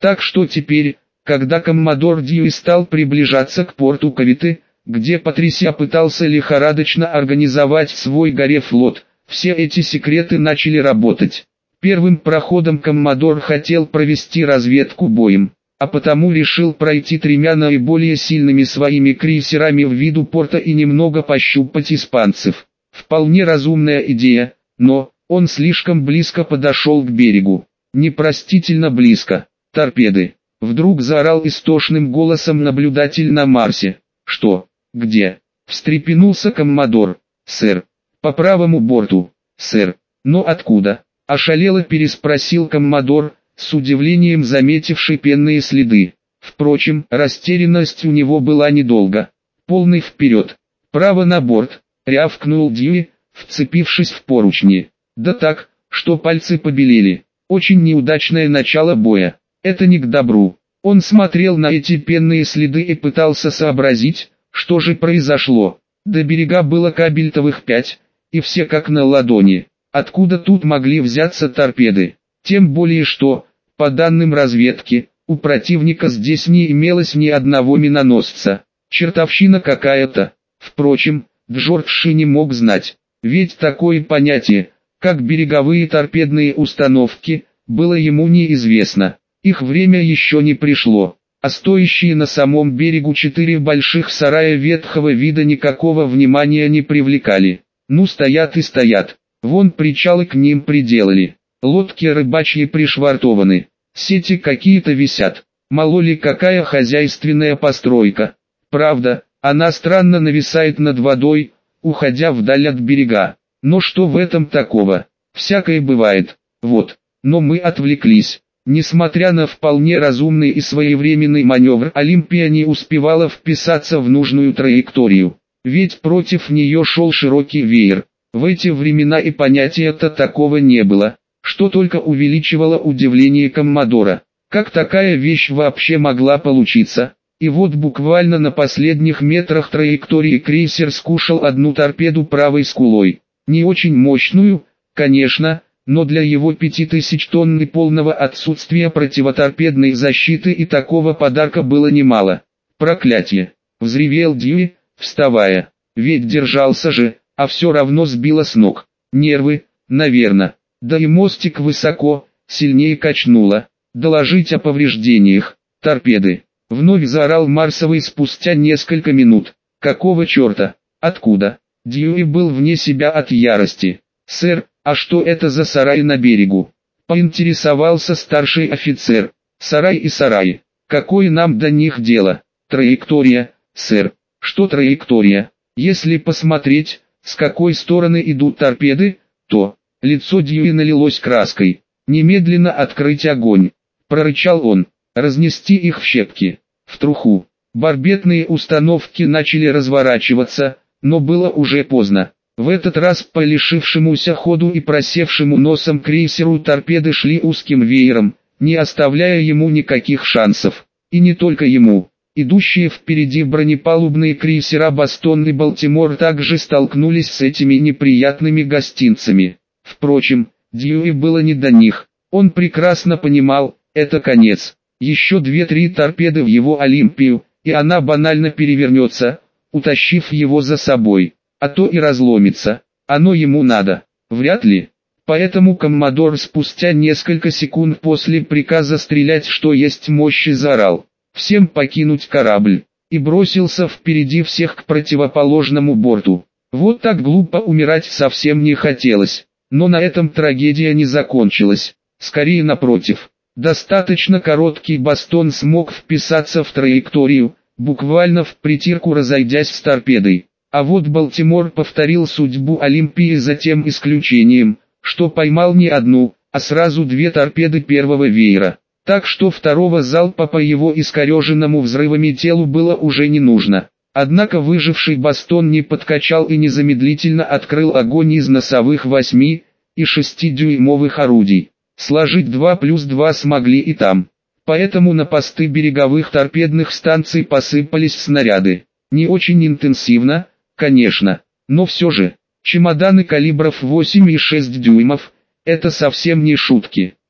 Так что теперь, когда коммодор Дьюи стал приближаться к порту Кавиты, где Патрисия пытался лихорадочно организовать свой горе-флот, все эти секреты начали работать. Первым проходом коммодор хотел провести разведку боем, а потому решил пройти тремя наиболее сильными своими крейсерами в виду порта и немного пощупать испанцев. Вполне разумная идея, но он слишком близко подошел к берегу. Непростительно близко. Торпеды. Вдруг заорал истошным голосом наблюдатель на Марсе. Что? Где? Встрепенулся коммодор. Сэр. По правому борту. Сэр. Но откуда? Ошалело переспросил коммодор, с удивлением заметивший пенные следы. Впрочем, растерянность у него была недолго. Полный вперед. Право на борт, рявкнул Дьюи, вцепившись в поручни. Да так, что пальцы побелели. Очень неудачное начало боя. Это не к добру. Он смотрел на эти пенные следы и пытался сообразить, что же произошло. До берега было кабельтовых 5, и все как на ладони. Откуда тут могли взяться торпеды? Тем более что, по данным разведки, у противника здесь не имелось ни одного миноносца. Чертовщина какая-то. Впрочем, Джордж не мог знать. Ведь такое понятие, как береговые торпедные установки, было ему неизвестно. Их время еще не пришло, а стоящие на самом берегу 4 больших сарая ветхого вида никакого внимания не привлекали. Ну стоят и стоят, вон причалы к ним приделали, лодки рыбачьи пришвартованы, сети какие-то висят, мало ли какая хозяйственная постройка. Правда, она странно нависает над водой, уходя вдаль от берега. Но что в этом такого? Всякое бывает. Вот, но мы отвлеклись. Несмотря на вполне разумный и своевременный маневр, Олимпия не успевала вписаться в нужную траекторию. Ведь против нее шел широкий веер. В эти времена и понятия-то такого не было, что только увеличивало удивление коммодора. Как такая вещь вообще могла получиться? И вот буквально на последних метрах траектории крейсер скушал одну торпеду правой скулой. Не очень мощную, конечно, но для его 5000 тонн и полного отсутствия противоторпедной защиты и такого подарка было немало. Проклятие! Взревел Дьюи, вставая. Ведь держался же, а все равно сбило с ног. Нервы, наверно. Да и мостик высоко, сильнее качнуло. Доложить о повреждениях. Торпеды. Вновь заорал Марсовый спустя несколько минут. Какого черта? Откуда? Дьюи был вне себя от ярости. «Сэр, а что это за сарай на берегу?» Поинтересовался старший офицер. «Сарай и сарай. Какое нам до них дело? Траектория, сэр». «Что траектория? Если посмотреть, с какой стороны идут торпеды, то...» Лицо Дьюи налилось краской. «Немедленно открыть огонь!» Прорычал он. «Разнести их в щепки, в труху». Барбетные установки начали разворачиваться, но было уже поздно. В этот раз по лишившемуся ходу и просевшему носом крейсеру торпеды шли узким веером, не оставляя ему никаких шансов. И не только ему. Идущие впереди бронепалубные крейсера «Бостон» и «Балтимор» также столкнулись с этими неприятными гостинцами. Впрочем, Дьюи было не до них. Он прекрасно понимал, это конец. Еще 2-3 торпеды в его Олимпию, и она банально перевернется, утащив его за собой. А то и разломится. Оно ему надо. Вряд ли. Поэтому коммодор спустя несколько секунд после приказа стрелять что есть мощи заорал. Всем покинуть корабль. И бросился впереди всех к противоположному борту. Вот так глупо умирать совсем не хотелось. Но на этом трагедия не закончилась. Скорее напротив. Достаточно короткий «Бостон» смог вписаться в траекторию, буквально в притирку разойдясь с торпедой. А вот «Балтимор» повторил судьбу Олимпии за тем исключением, что поймал не одну, а сразу 2 торпеды первого веера. Так что второго залпа по его искореженному взрывами телу было уже не нужно. Однако выживший «Бостон» не подкачал и незамедлительно открыл огонь из носовых 8 и 6-дюймовых орудий. Сложить 2 плюс 2 смогли и там. Поэтому на посты береговых торпедных станций посыпались снаряды. Не очень интенсивно, конечно, но все же. Чемоданы калибров 8 и 6 дюймов – это совсем не шутки.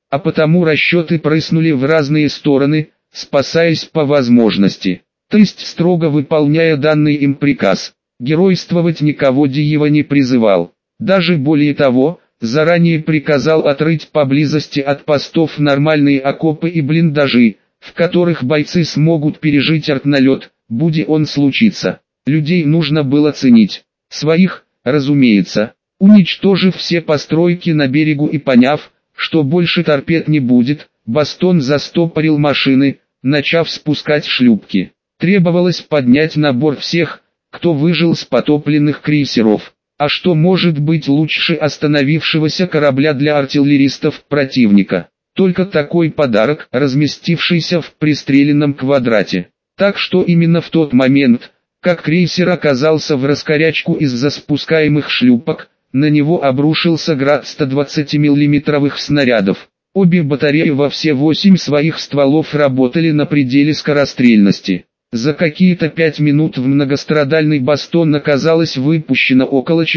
а потому расчеты прыснули в разные стороны, спасаясь по возможности. То есть строго выполняя данный им приказ, геройствовать никого Диева не призывал. Даже более того, заранее приказал отрыть поблизости от постов нормальные окопы и блиндажи, в которых бойцы смогут пережить артналет, будь он случится. Людей нужно было ценить. Своих, разумеется. Уничтожив все постройки на берегу и поняв, что больше торпед не будет, Бастон застопорил машины, начав спускать шлюпки. Требовалось поднять на борт всех, кто выжил с потопленных крейсеров. А что может быть лучше остановившегося корабля для артиллеристов противника? Только такой подарок, разместившийся в пристреленном квадрате. Так что именно в тот момент, как крейсер оказался в раскорячку из-за спускаемых шлюпок, на него обрушился град 120 миллиметровых снарядов. Обе батареи во все 8 своих стволов работали на пределе скорострельности. За какие-то 5 минут в многострадальный Бастон оказалось выпущено около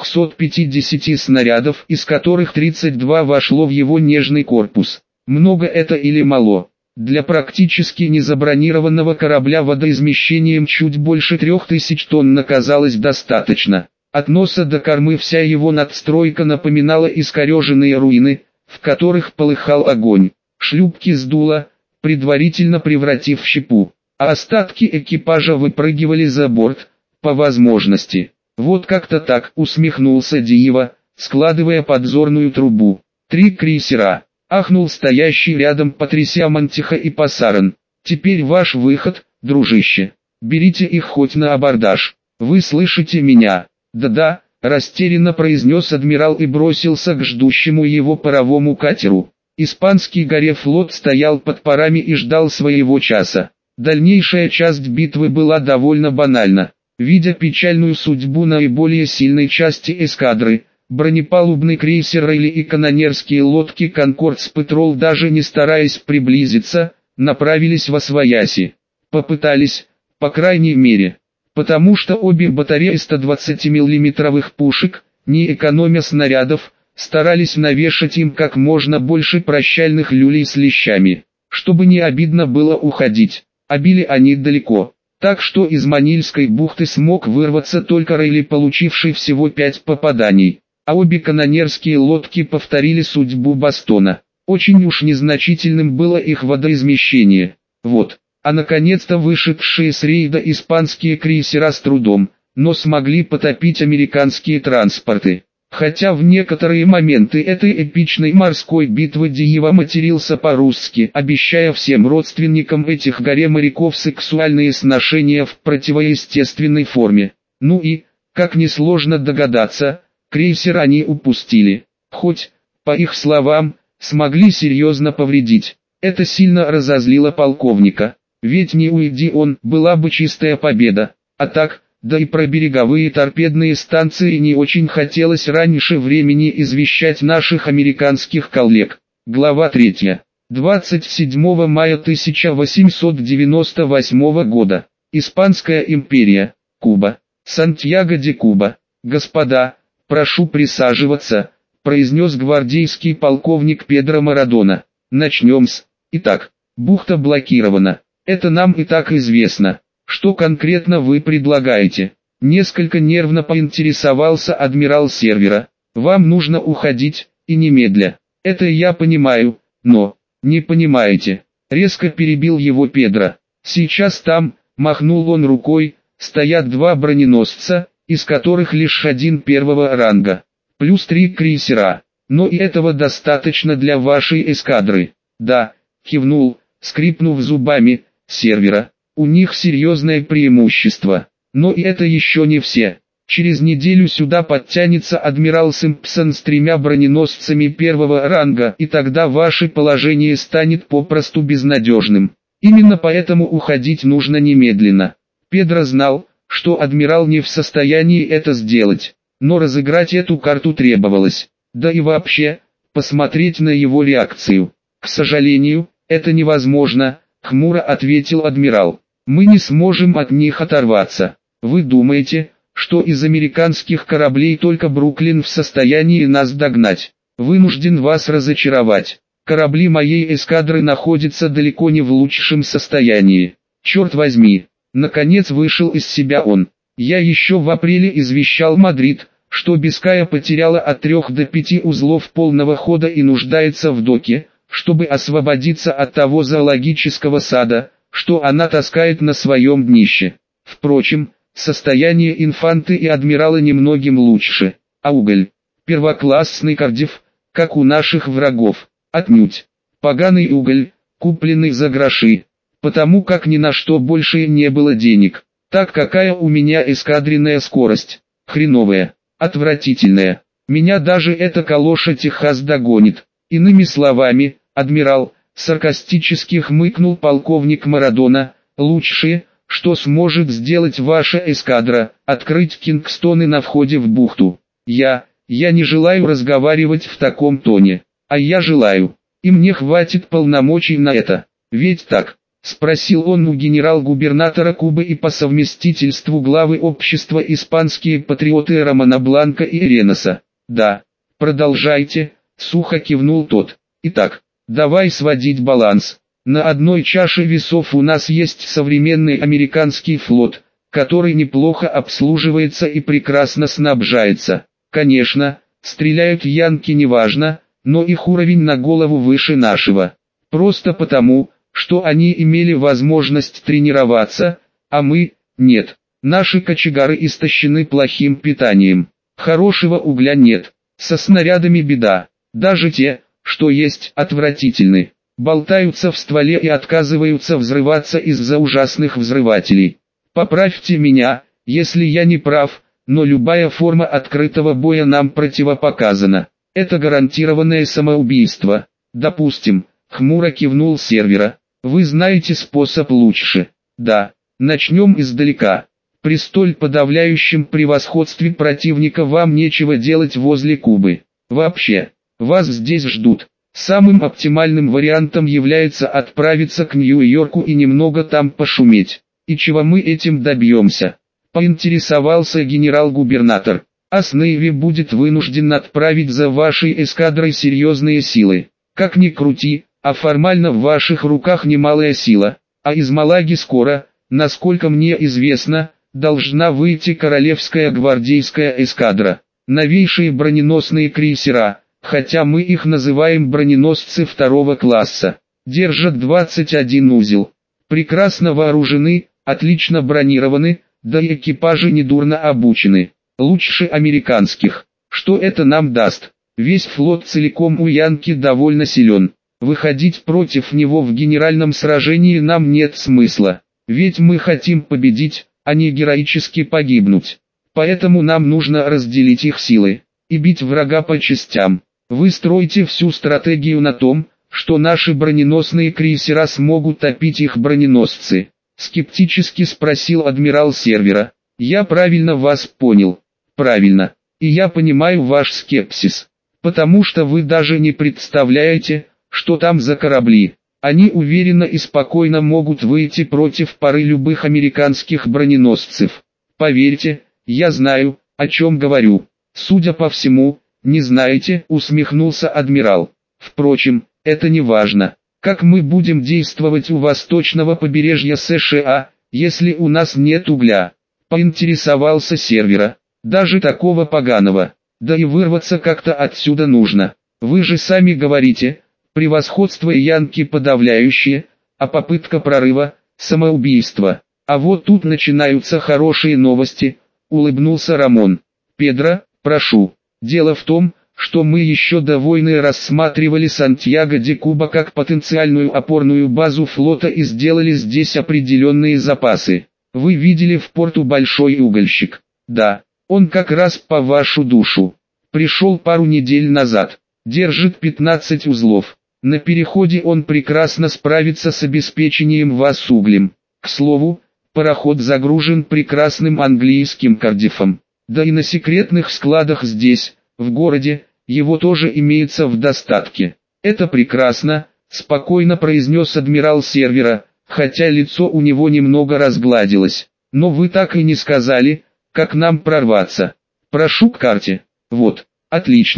450 снарядов, из которых 32 вошло в его нежный корпус. Много это или мало? Для практически незабронированного корабля водоизмещением чуть больше 3000 тонн оказалось достаточно. От носа до кормы вся его надстройка напоминала искореженные руины, в которых полыхал огонь. Шлюпки сдуло, предварительно превратив в щепу, а остатки экипажа выпрыгивали за борт, по возможности. Вот как-то так, усмехнулся Диева, складывая подзорную трубу. 3 крейсера. Ахнул стоящий рядом Патрисия Мантиха и Пассарен. Теперь ваш выход, дружище. Берите их хоть на абордаж. Вы слышите меня? Да-да, растерянно произнес адмирал и бросился к ждущему его паровому катеру. Испанский горе-флот стоял под парами и ждал своего часа. Дальнейшая часть битвы была довольно банальна. Видя печальную судьбу наиболее сильной части эскадры, бронепалубный крейсер Рейли и канонерские лодки «Конкорд» с «Петрол», даже не стараясь приблизиться, направились восвояси. Попытались, по крайней мере, потому что обе батареи 120 миллиметровых пушек, не экономя снарядов, старались навешать им как можно больше прощальных люлей с лещами, чтобы не обидно было уходить. А били они далеко, так что из Манильской бухты смог вырваться только Рейли, получивший всего 5 попаданий. А обе канонерские лодки повторили судьбу Бастона. Очень уж незначительным было их водоизмещение. Вот. А наконец-то вышедшие с рейда испанские крейсера с трудом, но смогли потопить американские транспорты. Хотя в некоторые моменты этой эпичной морской битвы Диева матерился по-русски, обещая всем родственникам этих горе-моряков сексуальные сношения в противоестественной форме. Ну и, как несложно догадаться, крейсер они упустили. Хоть, по их словам, смогли серьезно повредить. Это сильно разозлило полковника. Ведь не уйди он, была бы чистая победа. А так, да и про береговые торпедные станции не очень хотелось раньше времени извещать наших американских коллег. Глава 3. 27 мая 1898 года. Испанская империя. Куба. Сантьяго-де-Куба. Господа, прошу присаживаться, произнес гвардейский полковник Педро Марадона. Начнем-с. Итак, бухта блокирована. Это нам и так известно. Что конкретно вы предлагаете? Несколько нервно поинтересовался адмирал Сервера. Вам нужно уходить, и немедля. Это я понимаю, но... Не понимаете. Резко перебил его Педро. Сейчас там, махнул он рукой, стоят 2 броненосца, из которых лишь 1 первого ранга. Плюс 3 крейсера. Но и этого достаточно для вашей эскадры. Да, кивнул, скрипнув зубами, Сервера. У них серьезное преимущество. Но и это еще не все. Через неделю сюда подтянется адмирал Симпсон с 3 броненосцами первого ранга, и тогда ваше положение станет попросту безнадежным. Именно поэтому уходить нужно немедленно. Педро знал, что адмирал не в состоянии это сделать, но разыграть эту карту требовалось. Да и вообще, посмотреть на его реакцию. К сожалению, это невозможно, хмуро ответил адмирал. Мы не сможем от них оторваться. Вы думаете, что из американских кораблей только Бруклин в состоянии нас догнать? Вынужден вас разочаровать. Корабли моей эскадры находятся далеко не в лучшем состоянии. Черт возьми, наконец вышел из себя он. Я еще в апреле извещал Мадрид, что Биская потеряла от 3 до 5 узлов полного хода и нуждается в доке, чтобы освободиться от того зоологического сада, что она таскает на своем днище. Впрочем, состояние инфанты и адмирала немногим лучше, а уголь, первоклассный Кардифф, как у наших врагов, отнюдь. Поганый уголь, купленный за гроши, потому как ни на что больше не было денег. Так какая у меня эскадренная скорость, хреновая, отвратительная. Меня даже эта калоша Техас догонит. Иными словами, адмирал, саркастически хмыкнул полковник Марадона, лучшее, что сможет сделать ваша эскадра, открыть Кингстоны на входе в бухту. Я не желаю разговаривать в таком тоне, а я желаю, и мне хватит полномочий на это, ведь так? Спросил он у генерал-губернатора Кубы и по совместительству главы общества «Испанские патриоты» Романа Бланка и Реноса. «Да, продолжайте», — сухо кивнул тот. «Итак, давай сводить баланс. На одной чаше весов у нас есть современный американский флот, который неплохо обслуживается и прекрасно снабжается. Конечно, стреляют янки неважно, но их уровень на голову выше нашего. Просто потому, что они имели возможность тренироваться, а мы – нет. Наши кочегары истощены плохим питанием. Хорошего угля нет. Со снарядами беда. Даже те, что есть, отвратительны. Болтаются в стволе и отказываются взрываться из-за ужасных взрывателей. Поправьте меня, если я не прав, но любая форма открытого боя нам противопоказана. Это гарантированное самоубийство. Допустим, хмуро кивнул Сервера. Вы знаете способ лучше. Да, начнем издалека. При столь подавляющем превосходстве противника вам нечего делать возле Кубы. Вообще, вас здесь ждут. Самым оптимальным вариантом является отправиться к Нью-Йорку и немного там пошуметь. И чего мы этим добьемся? Поинтересовался генерал-губернатор. А Снейви будет вынужден отправить за вашей эскадрой серьезные силы. Как ни крути, а формально в ваших руках немалая сила, а из Малаги скоро, насколько мне известно, должна выйти Королевская гвардейская эскадра. Новейшие броненосные крейсера, хотя мы их называем броненосцы второго класса, держат 21 узел. Прекрасно вооружены, отлично бронированы, да и экипажи недурно обучены. Лучше американских. Что это нам даст? Весь флот целиком у Янки довольно силен. Выходить против него в генеральном сражении нам нет смысла. Ведь мы хотим победить, а не героически погибнуть. Поэтому нам нужно разделить их силы и бить врага по частям. Вы строите всю стратегию на том, что наши броненосные крейсера смогут топить их броненосцы. Скептически спросил адмирал Сервера. Я правильно вас понял? Правильно. И я понимаю ваш скепсис. Потому что вы даже не представляете, что там за корабли. Они уверенно и спокойно могут выйти против пары любых американских броненосцев. Поверьте, я знаю, о чем говорю. Судя по всему, не знаете, усмехнулся адмирал. Впрочем, это не важно. Как мы будем действовать у восточного побережья США, если у нас нет угля? Поинтересовался Сервера. Даже такого поганого. Да и вырваться как-то отсюда нужно. Вы же сами говорите, превосходство Янки подавляющее, а попытка прорыва – самоубийство. А вот тут начинаются хорошие новости, улыбнулся Рамон. Педро, прошу. Дело в том, что мы еще до войны рассматривали Сантьяго-де-Куба как потенциальную опорную базу флота и сделали здесь определенные запасы. Вы видели в порту большой угольщик? Да, он как раз по вашу душу. Пришел пару недель назад. Держит 15 узлов. На переходе он прекрасно справится с обеспечением вас углем. К слову, пароход загружен прекрасным английским Кардиффом. Да и на секретных складах здесь, в городе, его тоже имеется в достатке. Это прекрасно, спокойно произнес адмирал Сервера, хотя лицо у него немного разгладилось. Но вы так и не сказали, как нам прорваться. Прошу к карте. Вот, отлично.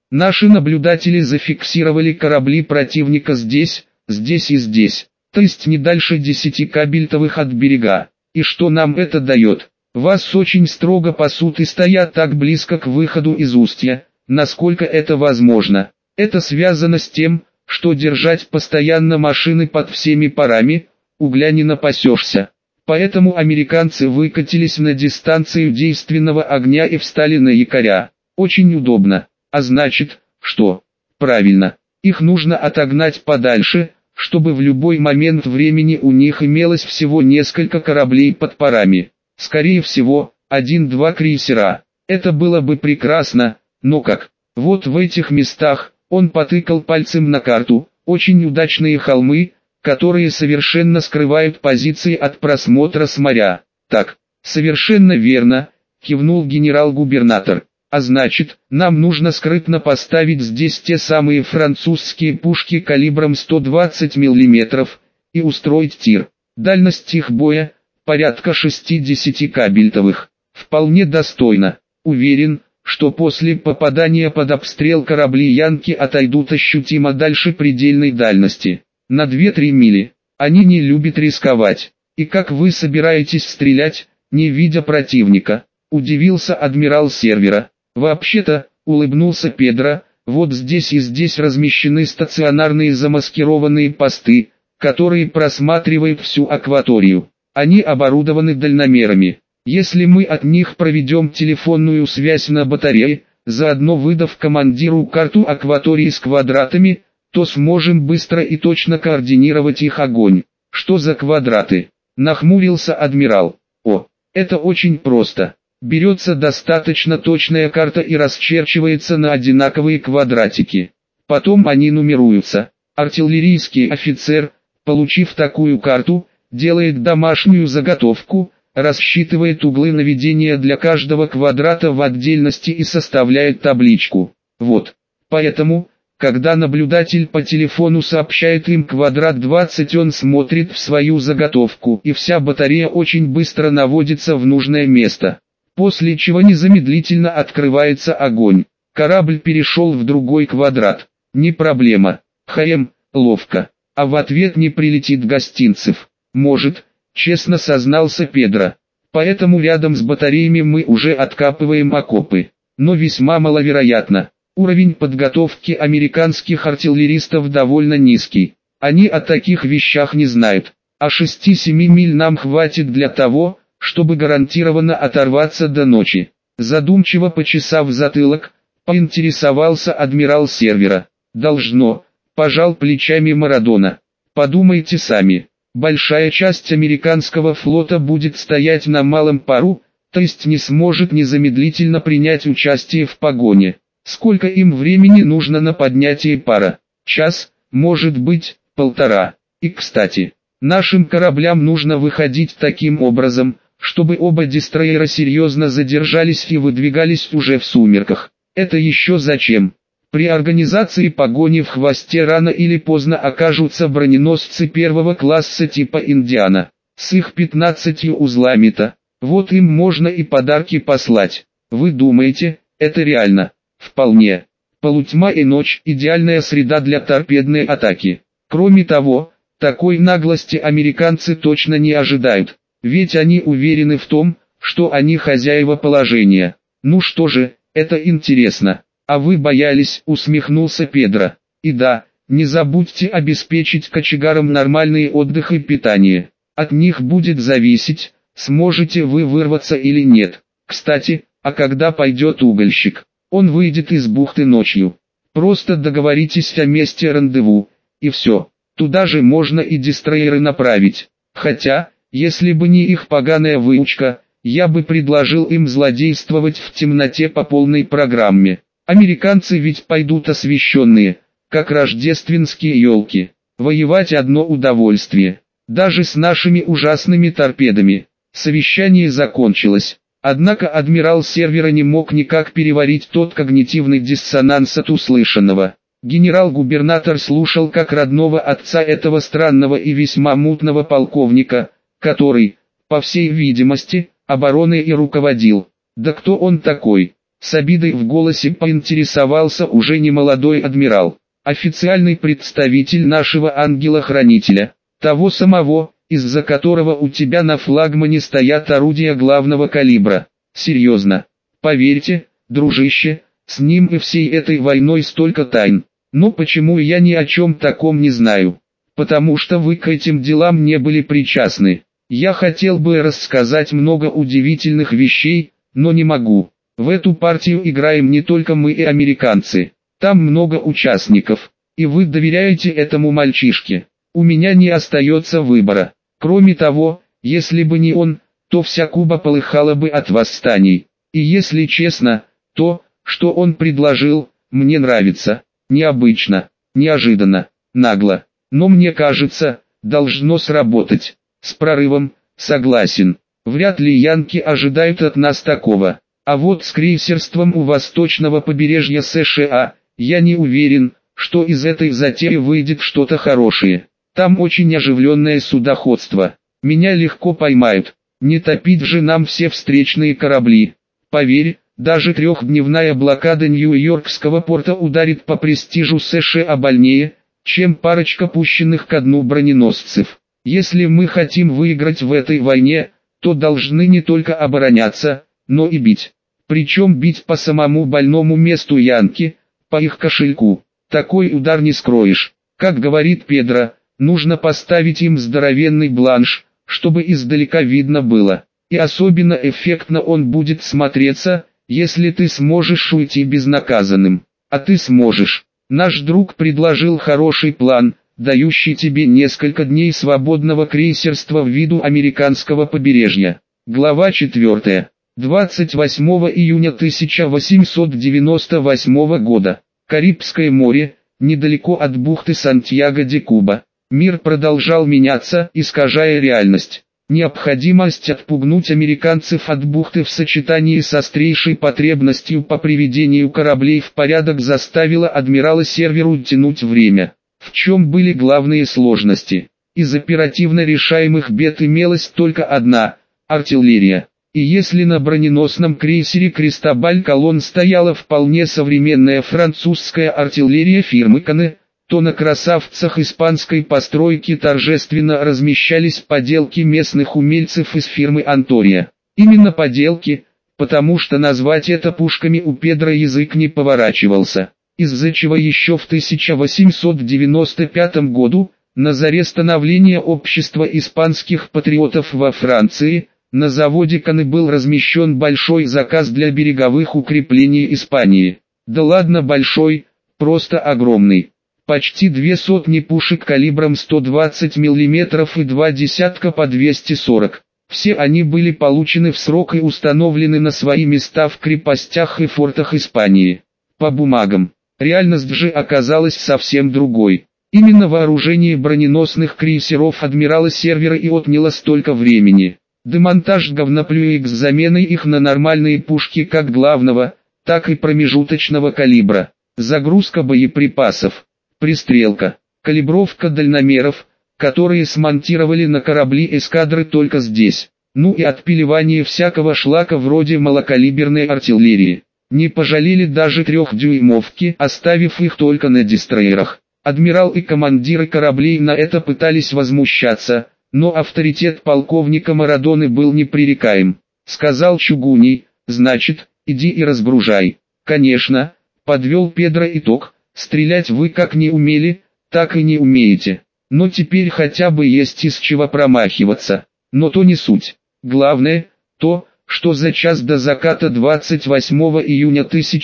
Наши наблюдатели зафиксировали корабли противника здесь, здесь и здесь, то есть не дальше 10 кабельтовых от берега. И что нам это дает? Вас очень строго пасут и стоят так близко к выходу из устья, насколько это возможно. Это связано с тем, что держать постоянно машины под всеми парами, угля не напасешься. Поэтому американцы выкатились на дистанцию действенного огня и встали на якоря. Очень удобно. А значит, что? Правильно. Их нужно отогнать подальше, чтобы в любой момент времени у них имелось всего несколько кораблей под парами. Скорее всего, 1-2 крейсера. Это было бы прекрасно, но как? Вот в этих местах, он потыкал пальцем на карту, очень удачные холмы, которые совершенно скрывают позиции от просмотра с моря. Так, совершенно верно, кивнул генерал-губернатор. А значит, нам нужно скрытно поставить здесь те самые французские пушки калибром 120 мм и устроить тир. Дальность их боя порядка 60 кабельтовых. Вполне достойно. Уверен, что после попадания под обстрел корабли Янки отойдут ощутимо дальше предельной дальности. На 2-3 мили. Они не любят рисковать. И как вы собираетесь стрелять, не видя противника? Удивился адмирал Сервера. Вообще-то, улыбнулся Педро, вот здесь и здесь размещены стационарные замаскированные посты, которые просматривают всю акваторию. Они оборудованы дальномерами. Если мы от них проведем телефонную связь на батарее, заодно выдав командиру карту акватории с квадратами, то сможем быстро и точно координировать их огонь. Что за квадраты? Нахмурился адмирал. О, это очень просто. Берется достаточно точная карта и расчерчивается на одинаковые квадратики. Потом они нумеруются. Артиллерийский офицер, получив такую карту, делает домашнюю заготовку, рассчитывает углы наведения для каждого квадрата в отдельности и составляет табличку. Вот. Поэтому, когда наблюдатель по телефону сообщает им квадрат 20, он смотрит в свою заготовку, и вся батарея очень быстро наводится в нужное место. После чего незамедлительно открывается огонь. Корабль перешел в другой квадрат. Не проблема. Ловко. А в ответ не прилетит гостинцев. Может, честно сознался Педро. Поэтому рядом с батареями мы уже откапываем окопы. Но весьма маловероятно. Уровень подготовки американских артиллеристов довольно низкий. Они о таких вещах не знают. А 6-7 миль нам хватит для того, чтобы гарантированно оторваться до ночи. Задумчиво почесав затылок, поинтересовался адмирал Сервера. Должно, пожал плечами Марадона. Подумайте сами. Большая часть американского флота будет стоять на малом пару, то есть не сможет незамедлительно принять участие в погоне. Сколько им времени нужно на поднятие пара? Час, может быть, 1,5. И кстати, нашим кораблям нужно выходить таким образом, чтобы оба дестройера серьезно задержались и выдвигались уже в сумерках. Это еще зачем? При организации погони в хвосте рано или поздно окажутся броненосцы первого класса типа «Индиана». С их 15 узлами-то, вот им можно и подарки послать. Вы думаете, это реально? Вполне. Полутьма и ночь – идеальная среда для торпедной атаки. Кроме того, такой наглости американцы точно не ожидают. Ведь они уверены в том, что они хозяева положения. Ну что же, это интересно. А вы боялись, усмехнулся Педро. И да, не забудьте обеспечить кочегарам нормальный отдых и питание. От них будет зависеть, сможете вы вырваться или нет. Кстати, а когда пойдет угольщик? Он выйдет из бухты ночью. Просто договоритесь о месте рандеву, и все. Туда же можно и дестройеры направить. Хотя, если бы не их поганая выучка, я бы предложил им злодействовать в темноте по полной программе. Американцы ведь пойдут освещенные, как рождественские елки. Воевать одно удовольствие. Даже с нашими ужасными торпедами. Совещание закончилось. Однако адмирал Сервера не мог никак переварить тот когнитивный диссонанс от услышанного. Генерал-губернатор слушал как родного отца этого странного и весьма мутного полковника, который, по всей видимости, обороной и руководил. Да кто он такой? С обидой в голосе поинтересовался уже немолодой адмирал. Официальный представитель нашего ангела-хранителя. Того самого, из-за которого у тебя на флагмане стоят орудия главного калибра. Серьезно. Поверьте, дружище, с ним и всей этой войной столько тайн. Но почему я ни о чем таком не знаю? Потому что вы к этим делам не были причастны. Я хотел бы рассказать много удивительных вещей, но не могу. В эту партию играем не только мы и американцы. Там много участников, и вы доверяете этому мальчишке. У меня не остается выбора. Кроме того, если бы не он, то вся Куба полыхала бы от восстаний. И если честно, то, что он предложил, мне нравится. Необычно, неожиданно, нагло. Но мне кажется, должно сработать. С прорывом, согласен. Вряд ли янки ожидают от нас такого. А вот с крейсерством у восточного побережья США, я не уверен, что из этой затеи выйдет что-то хорошее. Там очень оживленное судоходство. Меня легко поймают. Не топить же нам все встречные корабли. Поверь, даже трехдневная блокада Нью-Йоркского порта ударит по престижу США больнее, чем парочка пущенных ко дну броненосцев. Если мы хотим выиграть в этой войне, то должны не только обороняться, но и бить. Причем бить по самому больному месту янки, по их кошельку. Такой удар не скроешь. Как говорит Педро, нужно поставить им здоровенный бланш, чтобы издалека видно было. И особенно эффектно он будет смотреться, если ты сможешь уйти безнаказанным. А ты сможешь. Наш друг предложил хороший план, дающий тебе несколько дней свободного крейсерства в виду американского побережья. Глава 4. 28 июня 1898 года. Карибское море, недалеко от бухты Сантьяго-де-Куба. Мир продолжал меняться, искажая реальность. Необходимость отпугнуть американцев от бухты в сочетании с острейшей потребностью по приведению кораблей в порядок заставила адмирала Серверу тянуть время. В чем были главные сложности? Из оперативно решаемых бед имелась только одна – артиллерия. И если на броненосном крейсере «Кристобаль Колон» стояла вполне современная французская артиллерия фирмы Кане, то на красавцах испанской постройки торжественно размещались поделки местных умельцев из фирмы «Антория». Именно поделки, потому что назвать это пушками у Педро язык не поворачивался, из-за чего еще в 1895 году, на заре становления общества испанских патриотов во Франции, на заводе Кане был размещен большой заказ для береговых укреплений Испании. Да ладно большой, просто огромный. Почти 200 пушек калибром 120 мм и 2 десятка по 240. Все они были получены в срок и установлены на свои места в крепостях и фортах Испании. По бумагам. Реальность же оказалась совсем другой. Именно вооружение броненосных крейсеров адмирала Сервера и отняло столько времени. Демонтаж говноплюек с заменой их на нормальные пушки как главного, так и промежуточного калибра. Загрузка боеприпасов. Пристрелка, калибровка дальномеров, которые смонтировали на корабли эскадры только здесь. Ну и отпиливание всякого шлака вроде малокалиберной артиллерии. Не пожалели даже 3-дюймовки, оставив их только на дестройерах. Адмирал и командиры кораблей на это пытались возмущаться, но авторитет полковника Марадоны был непререкаем. Сказал Чугуний: значит, иди и разгружай. Конечно, подвел Педро итог. Стрелять вы как не умели, так и не умеете. Но теперь хотя бы есть из чего промахиваться. Но то не суть. Главное, то, что за час до заката 28 июня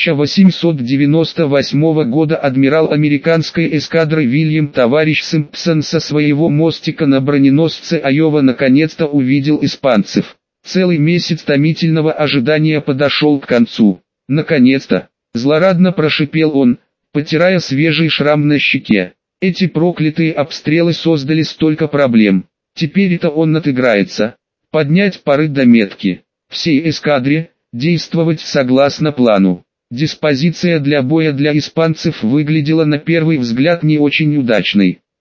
1898 года адмирал американской эскадры Вильям товарищ Симпсон со своего мостика на броненосце Айова наконец-то увидел испанцев. Целый месяц томительного ожидания подошел к концу. Наконец-то, злорадно прошипел он, потирая свежий шрам на щеке. Эти проклятые обстрелы создали столько проблем. Теперь это он отыграется. Поднять пары до метки. Всей эскадре действовать согласно плану. Диспозиция для боя для испанцев выглядела на первый взгляд не очень удачной.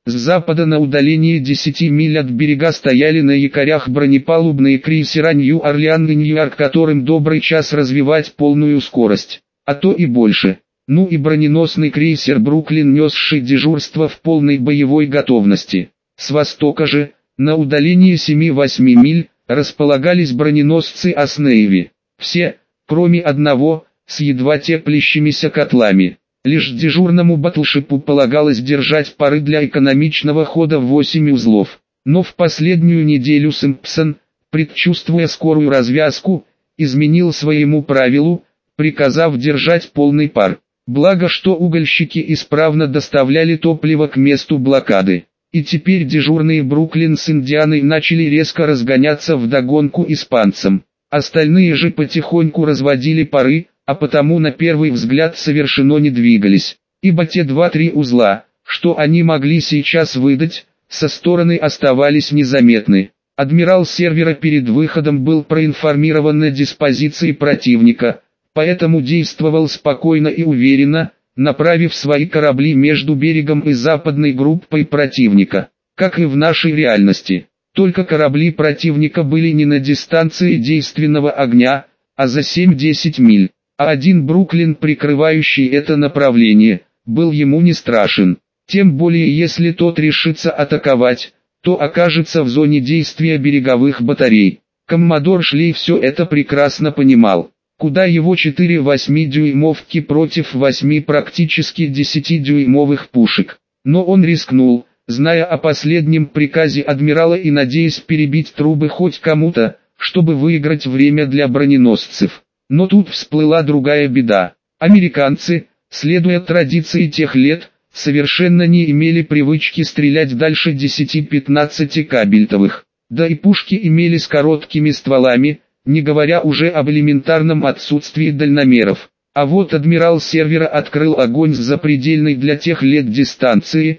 С запада на удалении 10 миль от берега стояли на якорях бронепалубные крейсера Нью-Орлеан и Нью-Йорк, которым добрый час развивать полную скорость, а то и больше. Ну и броненосный крейсер «Бруклин», несший дежурство в полной боевой готовности. С востока же, на удалении 7-8 миль, располагались броненосцы «Ас-Нейви». Все, кроме одного, с едва теплящимися котлами. Лишь дежурному батлшипу полагалось держать пары для экономичного хода в 8 узлов. Но в последнюю неделю Симпсон, предчувствуя скорую развязку, изменил своему правилу, приказав держать полный пар. Благо что угольщики исправно доставляли топливо к месту блокады. И теперь дежурные «Бруклин» с «Индианой» начали резко разгоняться вдогонку испанцам. Остальные же потихоньку разводили пары, а потому на первый взгляд совершенно не двигались, ибо те 2-3 узла, что они могли сейчас выдать, со стороны оставались незаметны. Адмирал Сервера перед выходом был проинформирован о диспозиции противника, поэтому действовал спокойно и уверенно, направив свои корабли между берегом и западной группой противника, как и в нашей реальности. Только корабли противника были не на дистанции действенного огня, а за 7-10 миль. А один «Бруклин», прикрывающий это направление, был ему не страшен. Тем более если тот решится атаковать, то окажется в зоне действия береговых батарей. Коммодор Шлей все это прекрасно понимал. Куда его 4 8-дюймовки против 8 практически 10-дюймовых пушек. Но он рискнул, зная о последнем приказе адмирала и надеясь перебить трубы хоть кому-то, чтобы выиграть время для броненосцев. Но тут всплыла другая беда. Американцы, следуя традиции тех лет, совершенно не имели привычки стрелять дальше 10-15 кабельтовых. Да и пушки имели с короткими стволами, не говоря уже об элементарном отсутствии дальномеров. А вот адмирал Сервера открыл огонь с запредельной для тех лет дистанции,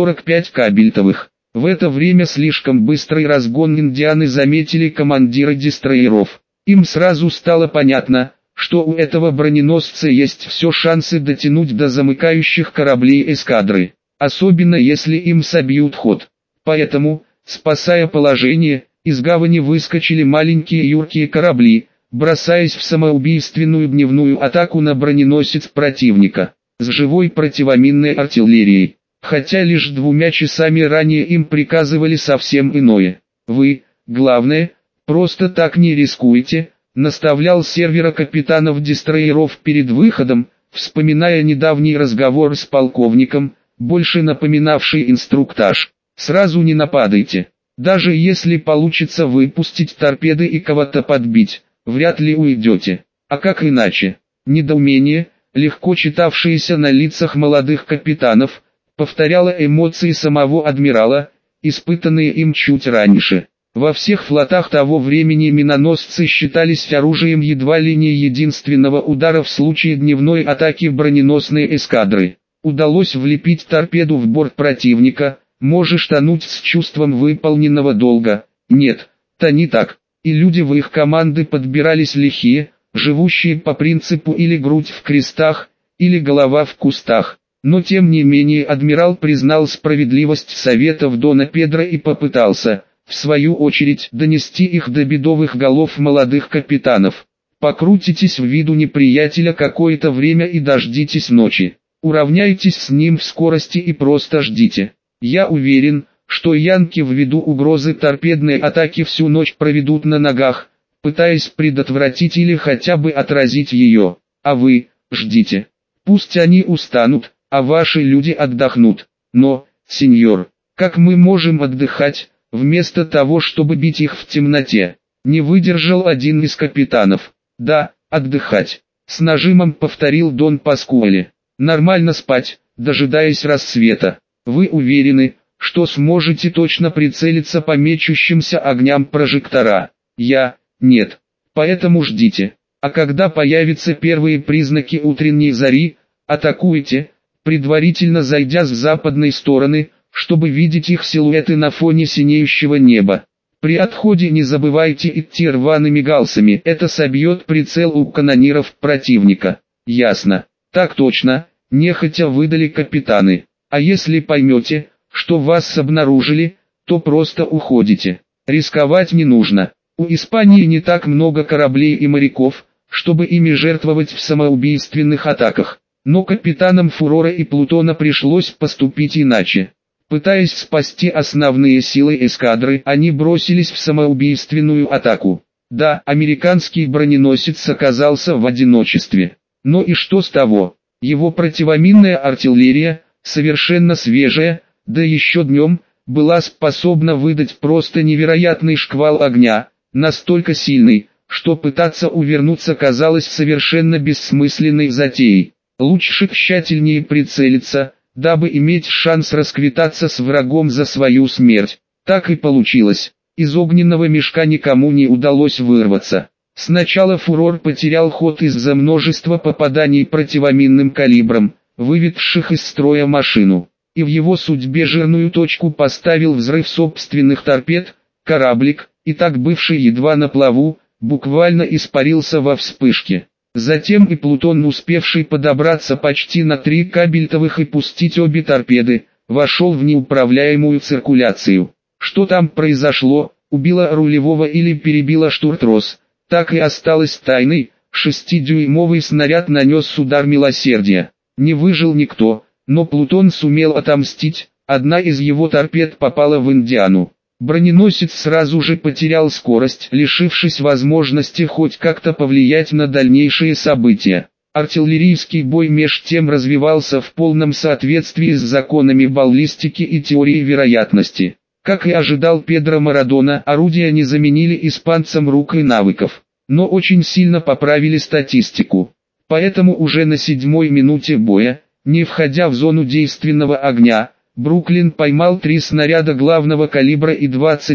45 кабельтовых. В это время слишком быстрый разгон «Индианы» заметили командиры дестройеров. Им сразу стало понятно, что у этого броненосца есть все шансы дотянуть до замыкающих кораблей эскадры, особенно если им собьют ход. Поэтому, спасая положение, из гавани выскочили маленькие юркие корабли, бросаясь в самоубийственную дневную атаку на броненосец противника, с живой противоминной артиллерией. Хотя лишь 2 часами ранее им приказывали совсем иное. Вы, главное, просто так не рискуйте, наставлял Сервера капитанов дестройеров перед выходом, вспоминая недавний разговор с полковником, больше напоминавший инструктаж. Сразу не нападайте. Даже если получится выпустить торпеды и кого-то подбить, вряд ли уйдете. А как иначе? Недоумение, легко читавшееся на лицах молодых капитанов, повторяло эмоции самого адмирала, испытанные им чуть раньше. Во всех флотах того времени миноносцы считались оружием едва ли не единственного удара в случае дневной атаки броненосной эскадры. Удалось влепить торпеду в борт противника, можешь тонуть с чувством выполненного долга. Нет, то не так. И люди в их команды подбирались лихие, живущие по принципу или грудь в крестах, или голова в кустах. Но тем не менее адмирал признал справедливость советов Дона Педро и попытался, в свою очередь, донести их до бедовых голов молодых капитанов. Покрутитесь в виду неприятеля какое-то время и дождитесь ночи. Уравняйтесь с ним в скорости и просто ждите. Я уверен, что янки ввиду угрозы торпедной атаки всю ночь проведут на ногах, пытаясь предотвратить или хотя бы отразить ее. А вы, ждите. Пусть они устанут, а ваши люди отдохнут. Но, сеньор, как мы можем отдыхать, вместо того, чтобы бить их в темноте? Не выдержал один из капитанов. Да, отдыхать. С нажимом повторил Дон Паскуале. Нормально спать, дожидаясь рассвета. Вы уверены, что сможете точно прицелиться по мечущимся огням прожектора? Нет. Поэтому ждите. А когда появятся первые признаки утренней зари, атакуйте, предварительно зайдя с западной стороны, чтобы видеть их силуэты на фоне синеющего неба. При отходе не забывайте идти рваными галсами, это собьет прицел у канониров противника. Ясно. Так точно, нехотя выдали капитаны. А если поймете, что вас обнаружили, то просто уходите. Рисковать не нужно. У Испании не так много кораблей и моряков, чтобы ими жертвовать в самоубийственных атаках. Но капитанам Фурора и Плутона пришлось поступить иначе. Пытаясь спасти основные силы эскадры, они бросились в самоубийственную атаку. Да, американский броненосец оказался в одиночестве. Но и что с того? Его противоминная артиллерия, совершенно свежая, да еще днем, была способна выдать просто невероятный шквал огня, настолько сильный, что пытаться увернуться казалось совершенно бессмысленной затеей. Лучше тщательнее прицелиться, дабы иметь шанс расквитаться с врагом за свою смерть. Так и получилось. Из огненного мешка никому не удалось вырваться. Сначала Фурор потерял ход из-за множества попаданий противоминным калибром, выведших из строя машину. И в его судьбе жирную точку поставил взрыв собственных торпед. Кораблик, и так бывший едва на плаву, буквально испарился во вспышке. Затем и Плутон, успевший подобраться почти на 3 кабельтовых и пустить обе торпеды, вошел в неуправляемую циркуляцию. Что там произошло, убило рулевого или перебило штуртрос, так и осталось тайной. 6-дюймовый снаряд нанес удар милосердия. Не выжил никто, но Плутон сумел отомстить, одна из его торпед попала в Индиану. Броненосец сразу же потерял скорость, лишившись возможности хоть как-то повлиять на дальнейшие события. Артиллерийский бой меж тем развивался в полном соответствии с законами баллистики и теорией вероятности. Как и ожидал Педро Марадона, орудия не заменили испанцам рук и навыков, но очень сильно поправили статистику. Поэтому уже на 7-й минуте боя, не входя в зону действенного огня, Бруклин поймал 3 снаряда главного калибра и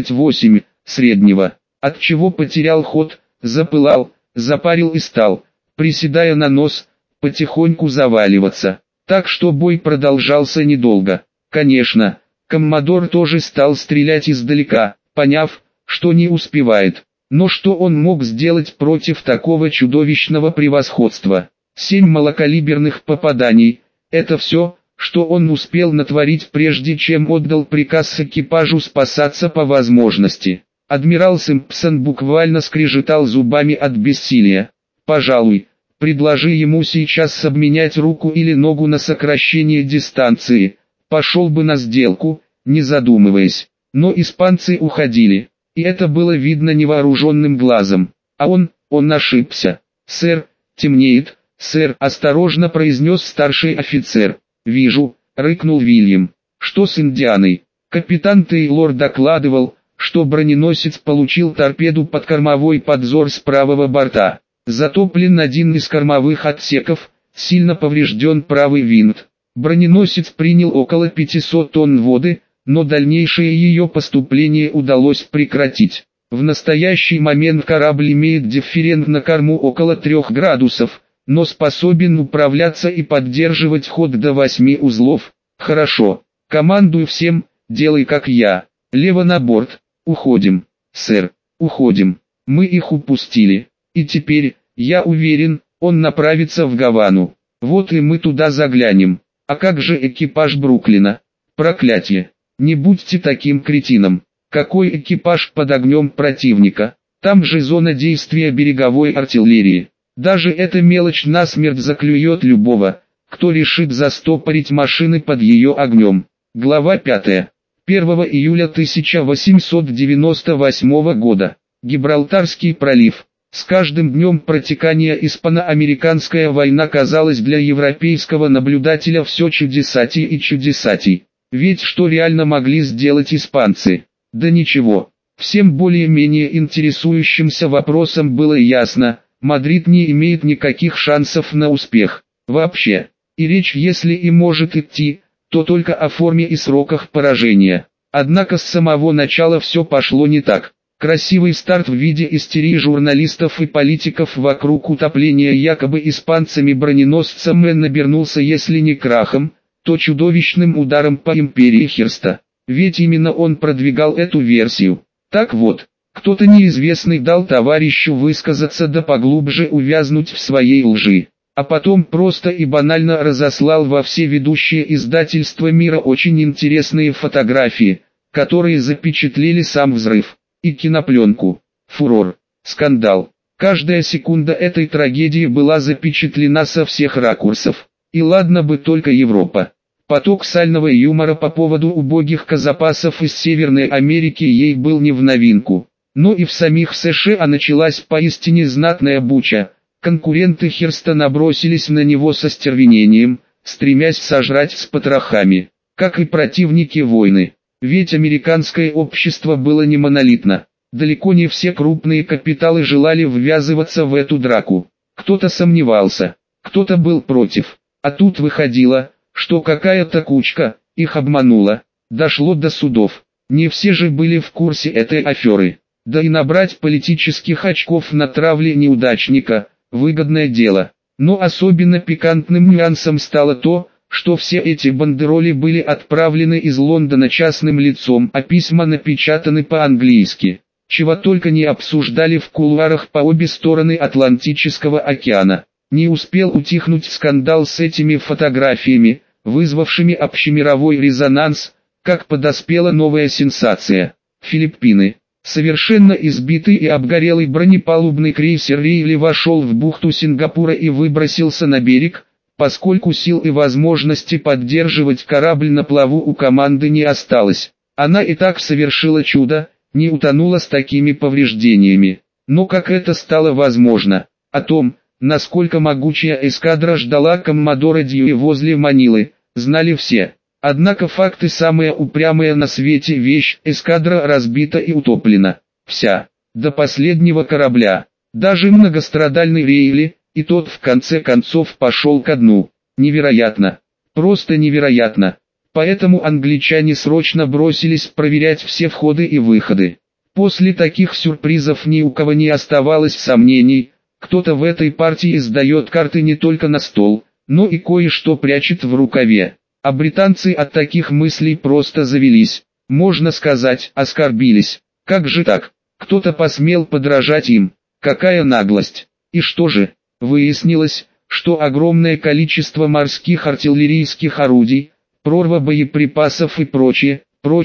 28 среднего, от чего потерял ход, запылал, запарил и стал, приседая на нос, потихоньку заваливаться. Так что бой продолжался недолго. Конечно, Коммодор тоже стал стрелять издалека, поняв, что не успевает. Но что он мог сделать против такого чудовищного превосходства? 7 малокалиберных попаданий – это все, что он успел натворить, прежде чем отдал приказ экипажу спасаться по возможности. Адмирал Симпсон буквально скрежетал зубами от бессилия. «Пожалуй, предложи ему сейчас обменять руку или ногу на сокращение дистанции, пошел бы на сделку, не задумываясь». Но испанцы уходили, и это было видно невооруженным глазом. А он ошибся. «Сэр, темнеет, сэр», – осторожно произнес старший офицер. «Вижу», — рыкнул Вильям. «Что с Индианой?» Капитан Тейлор докладывал, что броненосец получил торпеду под кормовой подзор с правого борта. Затоплен один из кормовых отсеков, сильно поврежден правый винт. Броненосец принял около 500 тонн воды, но дальнейшее ее поступление удалось прекратить. В настоящий момент корабль имеет дифферент на корму около 3 градусов, но способен управляться и поддерживать ход до 8 узлов. Хорошо. Командую всем, делай как я. Лево на борт. Уходим. Сэр, уходим. Мы их упустили. И теперь, я уверен, он направится в Гавану. Вот и мы туда заглянем. А как же экипаж Бруклина? Проклятие. Не будьте таким кретином. Какой экипаж под огнем противника? Там же зона действия береговой артиллерии. Даже эта мелочь насмерть заклюет любого, кто решит застопорить машины под ее огнем. Глава 5. 1 июля 1898 года. Гибралтарский пролив. С каждым днем протекания испано-американская война казалась для европейского наблюдателя все чудесатей и чудесатей. Ведь что реально могли сделать испанцы? Да ничего. Всем более-менее интересующимся вопросом было ясно. Мадрид не имеет никаких шансов на успех. Вообще. И речь, если и может идти, то только о форме и сроках поражения. Однако с самого начала все пошло не так. Красивый старт в виде истерии журналистов и политиков вокруг утопления якобы испанцами броненосца Мэн обернулся, если не крахом, то чудовищным ударом по империи Хирста. Ведь именно он продвигал эту версию. Так вот. Кто-то неизвестный дал товарищу высказаться да поглубже увязнуть в своей лжи. а потом просто и банально разослал во все ведущие издательства мира очень интересные фотографии, которые запечатлели сам взрыв, и кинопленку. Фурор, скандал. Каждая секунда этой трагедии была запечатлена со всех ракурсов. И ладно бы только Европа. Поток сального юмора по поводу убогих казапасов из Северной Америки ей был не в новинку. Но и в самих США началась поистине знатная буча. Конкуренты Херста набросились на него со стервенением, стремясь сожрать с потрохами, как и противники войны. Ведь американское общество было не монолитно. Далеко не все крупные капиталы желали ввязываться в эту драку. Кто-то сомневался, кто-то был против. А тут выходило, что какая-то кучка их обманула. Дошло до судов. Не все же были в курсе этой аферы. Да и набрать политических очков на травле неудачника – выгодное дело. Но особенно пикантным нюансом стало то, что все эти бандероли были отправлены из Лондона частным лицом, а письма напечатаны по-английски. Чего только не обсуждали в кулуарах по обе стороны Атлантического океана. Не успел утихнуть скандал с этими фотографиями, вызвавшими общемировой резонанс, как подоспела новая сенсация. Филиппины. Совершенно избитый и обгорелый бронепалубный крейсер Рейли вошел в бухту Сингапура и выбросился на берег, поскольку сил и возможности поддерживать корабль на плаву у команды не осталось. Она и так совершила чудо, не утонула с такими повреждениями. Но как это стало возможно? О том, насколько могучая эскадра ждала коммодора Дьюи возле Манилы, знали все. Однако факты самая упрямая на свете вещь: эскадра разбита и утоплена. Вся, до последнего корабля. Даже многострадальный Рейли, и тот в конце концов пошел ко дну. Невероятно. Просто невероятно. Поэтому англичане срочно бросились проверять все входы и выходы. После таких сюрпризов ни у кого не оставалось сомнений, кто-то в этой партии сдает карты не только на стол, но и кое-что прячет в рукаве. А британцы от таких мыслей просто завелись, можно сказать, оскорбились. Как же так? Кто-то посмел подражать им. Какая наглость! И что же? Выяснилось, что огромное количество морских артиллерийских орудий, прорва боеприпасов и прочее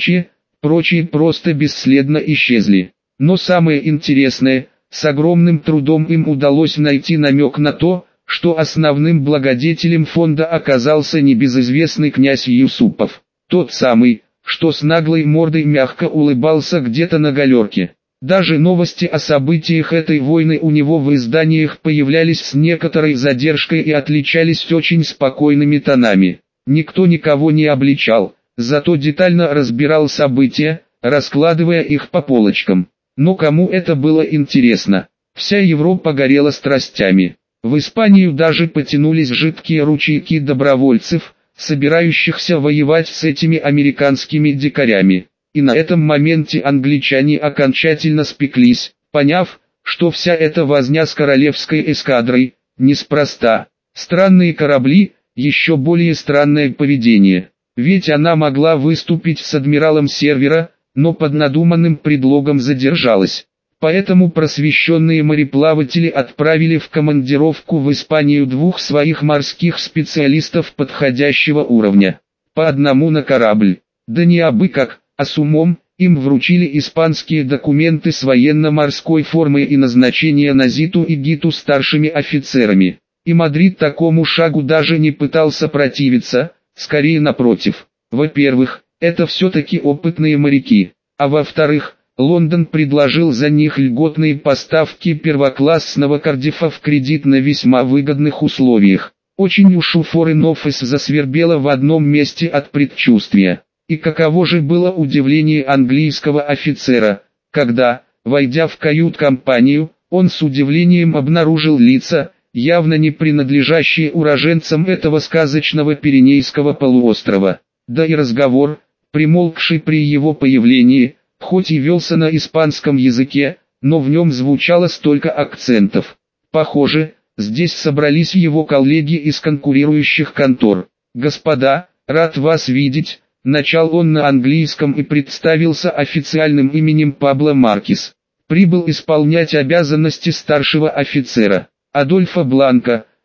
просто бесследно исчезли. Но самое интересное, с огромным трудом им удалось найти намек на то, что основным благодетелем фонда оказался небезызвестный князь Юсупов. Тот самый, что с наглой мордой мягко улыбался где-то на галерке. Даже новости о событиях этой войны у него в изданиях появлялись с некоторой задержкой и отличались очень спокойными тонами. Никто никого не обличал, зато детально разбирал события, раскладывая их по полочкам. Но кому это было интересно? Вся Европа горела страстями. В Испанию даже потянулись жидкие ручейки добровольцев, собирающихся воевать с этими американскими дикарями. И на этом моменте англичане окончательно спеклись, поняв, что вся эта возня с королевской эскадрой неспроста. Странные корабли, еще более странное поведение. Ведь она могла выступить с адмиралом Сервера, но под надуманным предлогом задержалась. Поэтому просвещенные мореплаватели отправили в командировку в Испанию двух своих морских специалистов подходящего уровня. По одному на корабль. Да не абы как, а с умом. Им вручили испанские документы с военно-морской формой и назначение на Зиту и Гиту старшими офицерами. И Мадрид такому шагу даже не пытался противиться, скорее напротив. Во-первых, это все-таки опытные моряки, а во-вторых, Лондон предложил за них льготные поставки первоклассного Кардиффа в кредит на весьма выгодных условиях. Очень уж у Форен Оффис засвербело в одном месте от предчувствия. И каково же было удивление английского офицера, когда, войдя в кают-компанию, он с удивлением обнаружил лица, явно не принадлежащие уроженцам этого сказочного Пиренейского полуострова. Да и разговор, примолкший при его появлении, хоть и велся на испанском языке, но в нем звучало столько акцентов. Похоже, здесь собрались его коллеги из конкурирующих контор. «Господа, рад вас видеть», — начал он на английском и представился официальным именем Пабло Маркес. «Прибыл исполнять обязанности старшего офицера. Адольфо Бланко,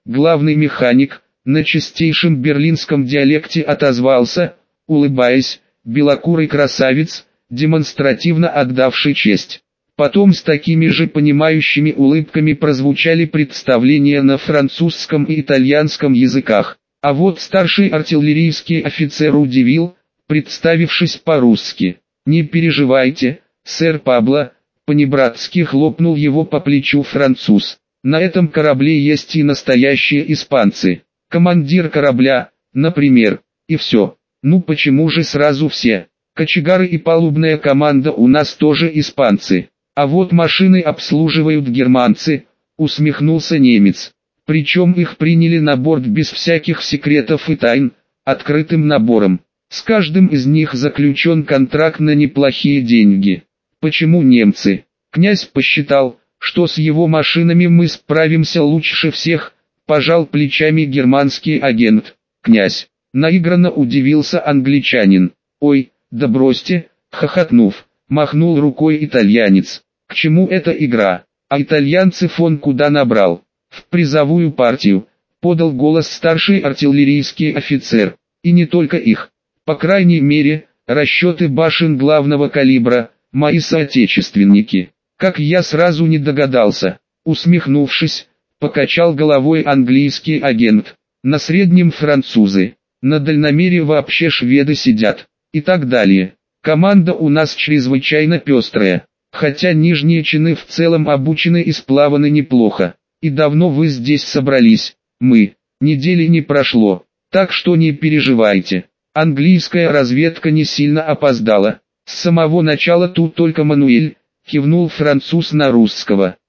Главный механик, на чистейшем берлинском диалекте отозвался, улыбаясь, белокурый красавец, демонстративно отдавший честь. Потом с такими же понимающими улыбками прозвучали представления на французском и итальянском языках. А вот старший артиллерийский офицер удивил, представившись по-русски. «Не переживайте, сэр Пабло», понебратски хлопнул его по плечу француз. «На этом корабле есть и настоящие испанцы. Командир корабля, например, и все. Ну почему же сразу все? Кочегары и палубная команда у нас тоже испанцы. А вот машины обслуживают германцы», усмехнулся немец. Причем их приняли на борт без всяких секретов и тайн, открытым набором. С каждым из них заключен контракт на неплохие деньги. Почему немцы? Князь посчитал, что с его машинами мы справимся лучше всех, пожал плечами германский агент. Князь. Наигранно удивился англичанин. Ой, да бросьте, хохотнув, махнул рукой итальянец. К чему эта игра? А итальянцев он куда набрал? В призовую партию, подал голос старший артиллерийский офицер. И не только их. По крайней мере, расчеты башен главного калибра, мои соотечественники. Как я сразу не догадался, усмехнувшись, покачал головой английский агент. На среднем французы, на дальномере вообще шведы сидят, и так далее. Команда у нас чрезвычайно пестрая, хотя нижние чины в целом обучены и сплаваны неплохо. И давно вы здесь собрались? Недели не прошло, так что не переживайте. Английская разведка не сильно опоздала. С самого начала тут только Мануэль, кивнул француз на русского.